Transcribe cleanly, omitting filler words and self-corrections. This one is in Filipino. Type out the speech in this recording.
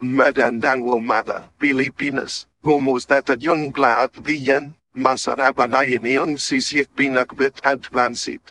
Magandang umaga, Pilipinas. Kumusta tayong lahat diyan? Masarap na iyong sisig pinakbet at pansit.